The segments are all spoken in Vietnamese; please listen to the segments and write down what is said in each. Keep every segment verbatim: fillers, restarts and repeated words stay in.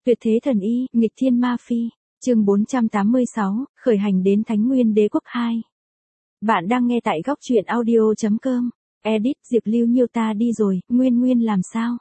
Tuyệt thế thần y, nghịch thiên ma phi. Chương bốn trăm tám mươi sáu, khởi hành đến Thánh Nguyên Đế Quốc hai. Bạn đang nghe tại góc truyện audio chấm com. Edit Diệp Lưu Nhiêu ta đi rồi, Nguyên Nguyên làm sao?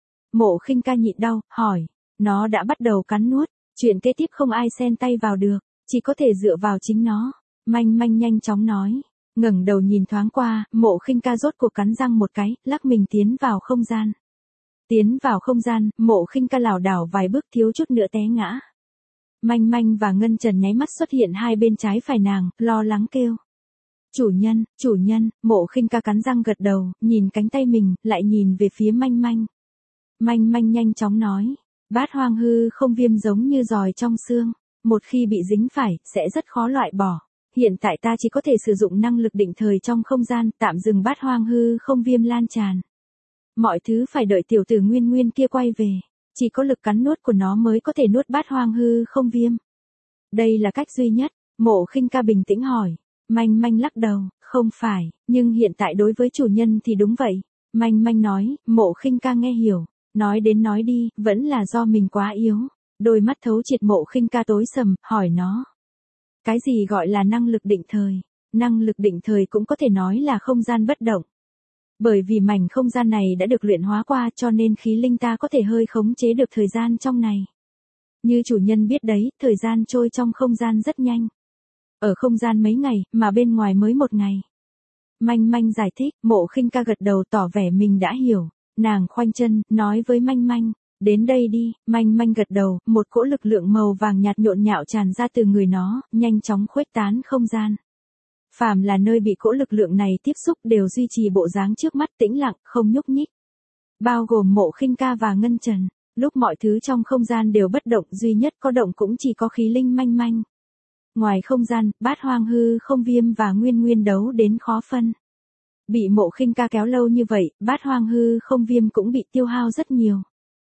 Mộ Khinh Ca nhịn đau, hỏi. Nó đã bắt đầu cắn nuốt, chuyện kế tiếp không ai xen tay vào được, chỉ có thể dựa vào chính nó. Manh Manh nhanh chóng nói. Ngẩng đầu nhìn thoáng qua, Mộ Khinh Ca rốt cuộc cắn răng một cái, lắc mình tiến vào không gian. Tiến vào không gian, Mộ Khinh Ca lảo đảo vài bước thiếu chút nữa té ngã. Manh Manh và Ngân Trần nháy mắt xuất hiện hai bên trái phải nàng, lo lắng kêu. Chủ nhân, chủ nhân, Mộ Khinh Ca cắn răng gật đầu, nhìn cánh tay mình, lại nhìn về phía Manh Manh. Manh Manh nhanh chóng nói, Bát Hoang hư không viêm giống như giòi trong xương, một khi bị dính phải, sẽ rất khó loại bỏ. Hiện tại ta chỉ có thể sử dụng năng lực định thời trong không gian, tạm dừng Bát Hoang hư không viêm lan tràn. Mọi thứ phải đợi tiểu tử Nguyên Nguyên kia quay về, chỉ có lực cắn nuốt của nó mới có thể nuốt Bát Hoang hư không viêm. Đây là cách duy nhất, Mộ Khinh Ca bình tĩnh hỏi. Manh Manh lắc đầu, không phải, nhưng hiện tại đối với chủ nhân thì đúng vậy. Manh Manh nói, Mộ Khinh Ca nghe hiểu, nói đến nói đi, vẫn là do mình quá yếu. Đôi mắt thấu triệt Mộ Khinh Ca tối sầm, hỏi nó. Cái gì gọi là năng lực định thời? Năng lực định thời cũng có thể nói là không gian bất động. Bởi vì mảnh không gian này đã được luyện hóa qua cho nên khí linh ta có thể hơi khống chế được thời gian trong này. Như chủ nhân biết đấy, thời gian trôi trong không gian rất nhanh. Ở không gian mấy ngày, mà bên ngoài mới một ngày. Manh Manh giải thích, Mộ Khinh Ca gật đầu tỏ vẻ mình đã hiểu. Nàng khoanh chân, nói với Manh Manh, đến đây đi. Manh Manh gật đầu, một cỗ lực lượng màu vàng nhạt nhộn nhạo tràn ra từ người nó, nhanh chóng khuếch tán không gian. Phàm là nơi bị cỗ lực lượng này tiếp xúc đều duy trì bộ dáng trước mắt tĩnh lặng, không nhúc nhích. Bao gồm Mộ Khinh Ca và Ngân Trần, lúc mọi thứ trong không gian đều bất động, duy nhất có động cũng chỉ có khí linh Manh Manh. Ngoài không gian, Bát Hoang hư không viêm và Nguyên Nguyên đấu đến khó phân. Bị Mộ Khinh Ca kéo lâu như vậy, Bát Hoang hư không viêm cũng bị tiêu hao rất nhiều.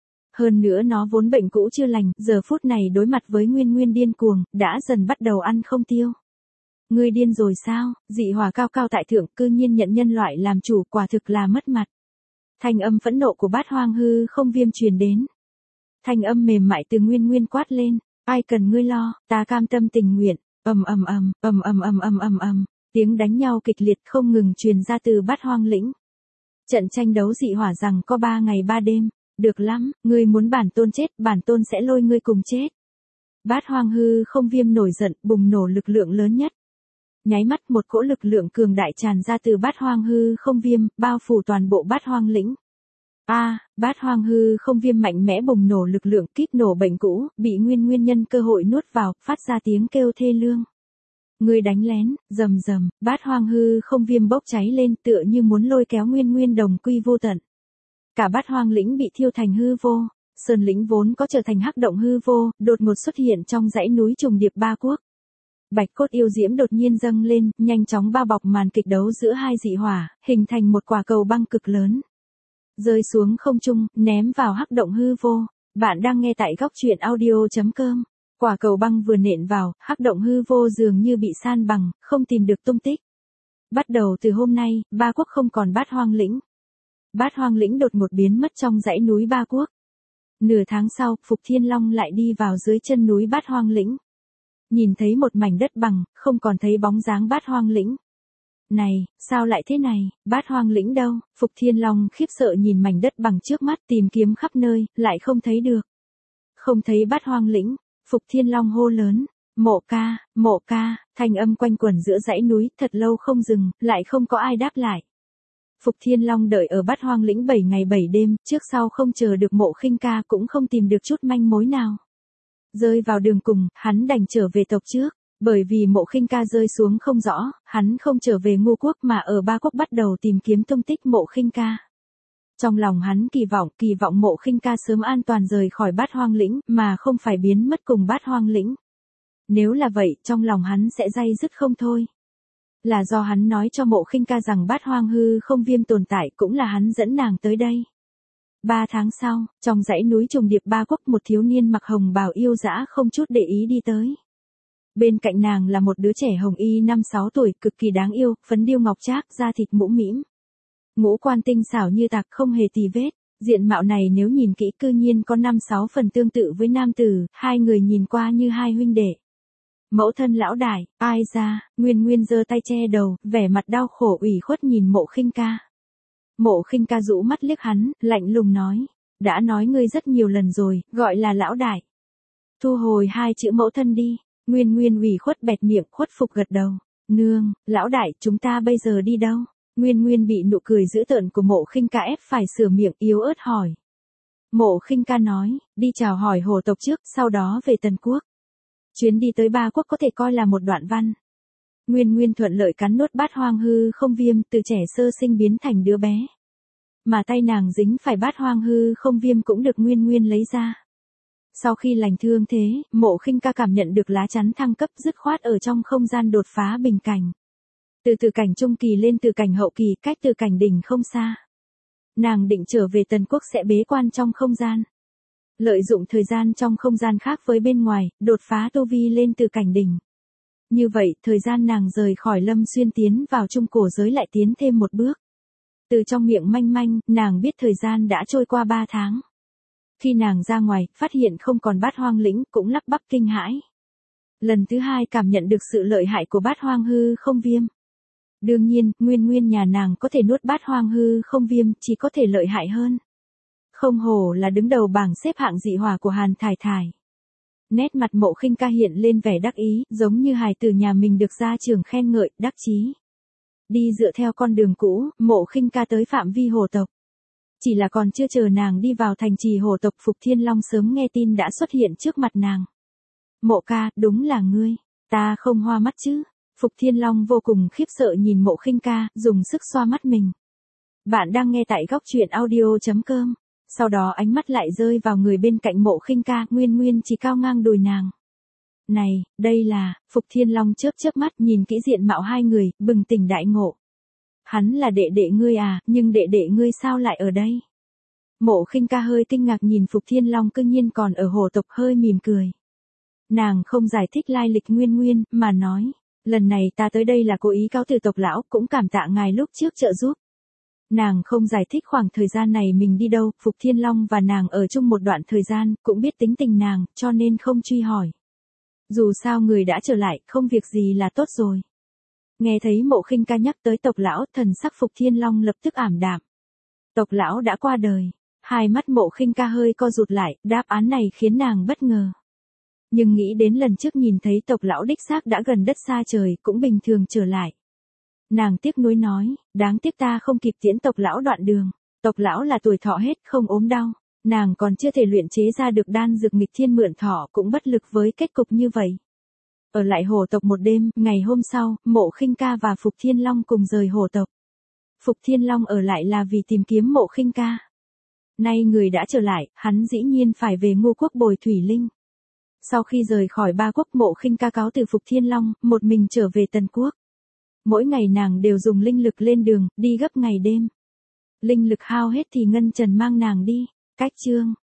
Hơn nữa nó vốn bệnh cũ chưa lành, giờ phút này đối mặt với Nguyên Nguyên điên cuồng, đã dần bắt đầu ăn không tiêu. Ngươi điên rồi sao? Dị hỏa cao cao tại thượng, cư nhiên nhận nhân loại làm chủ, quả thực là mất mặt. Thanh âm phẫn nộ của Bát Hoang hư không viêm truyền đến. Thanh âm mềm mại từ Nguyên Nguyên quát lên, ai cần ngươi lo, ta cam tâm tình nguyện. Ầm ầm ầm, ầm ầm ầm ầm ầm ầm, tiếng đánh nhau kịch liệt không ngừng truyền ra từ Bát Hoang lĩnh. Trận tranh đấu dị hỏa rằng có ba ngày ba đêm, được lắm, ngươi muốn bản tôn chết, bản tôn sẽ lôi ngươi cùng chết. Bát Hoang hư không viêm nổi giận, bùng nổ lực lượng lớn nhất. Nháy mắt một cỗ lực lượng cường đại tràn ra từ Bát Hoang hư không viêm, bao phủ toàn bộ Bát Hoang lĩnh. A, à, Bát Hoang hư không viêm mạnh mẽ bùng nổ lực lượng, kích nổ bệnh cũ, bị Nguyên Nguyên nhân cơ hội nuốt vào, phát ra tiếng kêu thê lương. Người đánh lén, rầm rầm, Bát Hoang hư không viêm bốc cháy lên, tựa như muốn lôi kéo Nguyên Nguyên đồng quy vô tận. Cả Bát Hoang lĩnh bị thiêu thành hư vô, sơn lĩnh vốn có trở thành hắc động hư vô, đột ngột xuất hiện trong dãy núi trùng điệp ba quốc. Bạch cốt yêu diễm đột nhiên dâng lên, nhanh chóng bao bọc màn kịch đấu giữa hai dị hỏa, hình thành một quả cầu băng cực lớn. Rơi xuống không trung, ném vào hắc động hư vô. Bạn đang nghe tại góc truyện audio chấm com. Quả cầu băng vừa nện vào, hắc động hư vô dường như bị san bằng, không tìm được tung tích. Bắt đầu từ hôm nay, ba quốc không còn Bát Hoang lĩnh. Bát Hoang lĩnh đột ngột biến mất trong dãy núi ba quốc. Nửa tháng sau, Phục Thiên Long lại đi vào dưới chân núi Bát Hoang lĩnh. Nhìn thấy một mảnh đất bằng, không còn thấy bóng dáng Bát Hoang lĩnh. Này, sao lại thế này, Bát Hoang lĩnh đâu? Phục Thiên Long khiếp sợ nhìn mảnh đất bằng trước mắt, tìm kiếm khắp nơi, lại không thấy được. Không thấy Bát Hoang lĩnh, Phục Thiên Long hô lớn, Mộ ca, Mộ ca, thanh âm quanh quẩn giữa dãy núi, thật lâu không dừng, lại không có ai đáp lại. Phục Thiên Long đợi ở Bát Hoang lĩnh bảy ngày bảy đêm, trước sau không chờ được Mộ Khinh Ca, cũng không tìm được chút manh mối nào. Rơi vào đường cùng, hắn đành trở về tộc trước. Bởi vì Mộ Khinh Ca rơi xuống không rõ, hắn không trở về Ngô quốc mà ở ba quốc bắt đầu tìm kiếm tung tích Mộ Khinh Ca. Trong lòng hắn kỳ vọng, kỳ vọng Mộ Khinh Ca sớm an toàn rời khỏi Bát Hoang lĩnh, mà không phải biến mất cùng Bát Hoang lĩnh. Nếu là vậy, trong lòng hắn sẽ day dứt không thôi. Là do hắn nói cho Mộ Khinh Ca rằng Bát Hoang hư không viêm tồn tại, cũng là hắn dẫn nàng tới đây. Ba tháng sau, trong dãy núi trùng điệp ba quốc, một thiếu niên mặc hồng bào yêu dã không chút để ý đi tới. Bên cạnh nàng là một đứa trẻ hồng y năm sáu tuổi, cực kỳ đáng yêu, phấn điêu ngọc trác, da thịt mũm mĩm. Ngũ quan tinh xảo như tạc, không hề tì vết, Diện mạo này nếu nhìn kỹ cư nhiên có năm sáu phần tương tự với nam tử, hai người nhìn qua như hai huynh đệ. Mẫu thân lão đại, ai ra, Nguyên Nguyên giơ tay che đầu, vẻ mặt đau khổ ủy khuất nhìn Mộ Khinh Ca. Mộ Khinh Ca rũ mắt liếc hắn, lạnh lùng nói, đã nói ngươi rất nhiều lần rồi, gọi là lão đại. Thu hồi hai chữ mẫu thân đi. Nguyên Nguyên ủy khuất bẹt miệng, khuất phục gật đầu. Nương, lão đại, chúng ta bây giờ đi đâu? Nguyên Nguyên bị nụ cười dữ tợn của Mộ Khinh Ca ép phải sửa miệng yếu ớt hỏi. Mộ Khinh Ca nói, đi chào hỏi hồ tộc trước, sau đó về Tần Quốc. Chuyến đi tới ba quốc có thể coi là một đoạn văn. Nguyên Nguyên thuận lợi cắn nuốt bát hoang hư không viêm, từ trẻ sơ sinh biến thành đứa bé. Mà tay nàng dính phải bát hoang hư không viêm cũng được Nguyên Nguyên lấy ra. Sau khi lành thương thế, Mộ Khinh Ca cảm nhận được lá chắn thăng cấp dứt khoát ở trong không gian đột phá bình cảnh. Từ từ cảnh trung kỳ lên từ cảnh hậu kỳ, cách từ cảnh đỉnh không xa. Nàng định trở về Tần Quốc sẽ bế quan trong không gian. Lợi dụng thời gian trong không gian khác với bên ngoài, đột phá tu vi lên từ cảnh đỉnh. Như vậy, thời gian nàng rời khỏi Lâm Xuyên tiến vào trung cổ giới lại tiến thêm một bước. Từ trong miệng manh manh, nàng biết thời gian đã trôi qua ba tháng. Khi nàng ra ngoài, phát hiện không còn bát hoang lĩnh, cũng lắp bắp kinh hãi. Lần thứ hai cảm nhận được sự lợi hại của bát hoang hư không viêm. Đương nhiên, Nguyên Nguyên nhà nàng có thể nuốt bát hoang hư không viêm, chỉ có thể lợi hại hơn. Không hổ là đứng đầu bảng xếp hạng dị hỏa của Hàn Thải Thải. Nét mặt Mộ Khinh Ca hiện lên vẻ đắc ý, giống như hài tử nhà mình được gia trưởng khen ngợi, đắc chí. Đi dựa theo con đường cũ, Mộ Khinh Ca tới phạm vi hồ tộc. Chỉ là còn chưa chờ nàng đi vào thành trì hồ tộc, Phục Thiên Long sớm nghe tin đã xuất hiện trước mặt nàng. Mộ ca, đúng là ngươi, ta không hoa mắt chứ? Phục Thiên Long vô cùng khiếp sợ nhìn Mộ Khinh Ca, dùng sức xoa mắt mình. Bạn đang nghe tại góc truyện audio chấm com. Sau đó ánh mắt lại rơi vào người bên cạnh Mộ Khinh Ca, Nguyên Nguyên chỉ cao ngang đùi nàng. Này, đây là, Phục Thiên Long chớp chớp mắt nhìn kỹ diện mạo hai người, bừng tỉnh đại ngộ. Hắn là đệ đệ ngươi à, nhưng đệ đệ ngươi sao lại ở đây? Mộ Khinh Ca hơi kinh ngạc nhìn Phục Thiên Long cư nhiên còn ở hồ tộc, hơi mỉm cười. Nàng không giải thích lai lịch Nguyên Nguyên, mà nói, lần này ta tới đây là cố ý cáo từ tộc lão, cũng cảm tạ ngài lúc trước trợ giúp. Nàng không giải thích khoảng thời gian này mình đi đâu, Phục Thiên Long và nàng ở chung một đoạn thời gian, cũng biết tính tình nàng, cho nên không truy hỏi. Dù sao người đã trở lại, không việc gì là tốt rồi. Nghe thấy Mộ Khinh Ca nhắc tới tộc lão, thần sắc Phục Thiên Long lập tức ảm đạm. Tộc lão đã qua đời. Hai mắt Mộ Khinh Ca hơi co rụt lại, đáp án này khiến nàng bất ngờ. Nhưng nghĩ đến lần trước nhìn thấy tộc lão đích xác đã gần đất xa trời, cũng bình thường trở lại. Nàng tiếc nuối nói, đáng tiếc ta không kịp tiễn tộc lão đoạn đường. Tộc lão là tuổi thọ hết, không ốm đau. Nàng còn chưa thể luyện chế ra được đan dược nghịch thiên mượn thọ, cũng bất lực với kết cục như vậy. Ở lại hồ tộc một đêm, ngày hôm sau, Mộ Khinh Ca và Phục Thiên Long cùng rời hồ tộc. Phục Thiên Long ở lại là vì tìm kiếm Mộ Khinh Ca. Nay người đã trở lại, hắn dĩ nhiên phải về Ngô quốc bồi thủy linh. Sau khi rời khỏi ba quốc, Mộ Khinh Ca cáo từ Phục Thiên Long, một mình trở về Tần Quốc. Mỗi ngày nàng đều dùng linh lực lên đường, đi gấp ngày đêm. Linh lực hao hết thì Ngân Trần mang nàng đi. Cách chương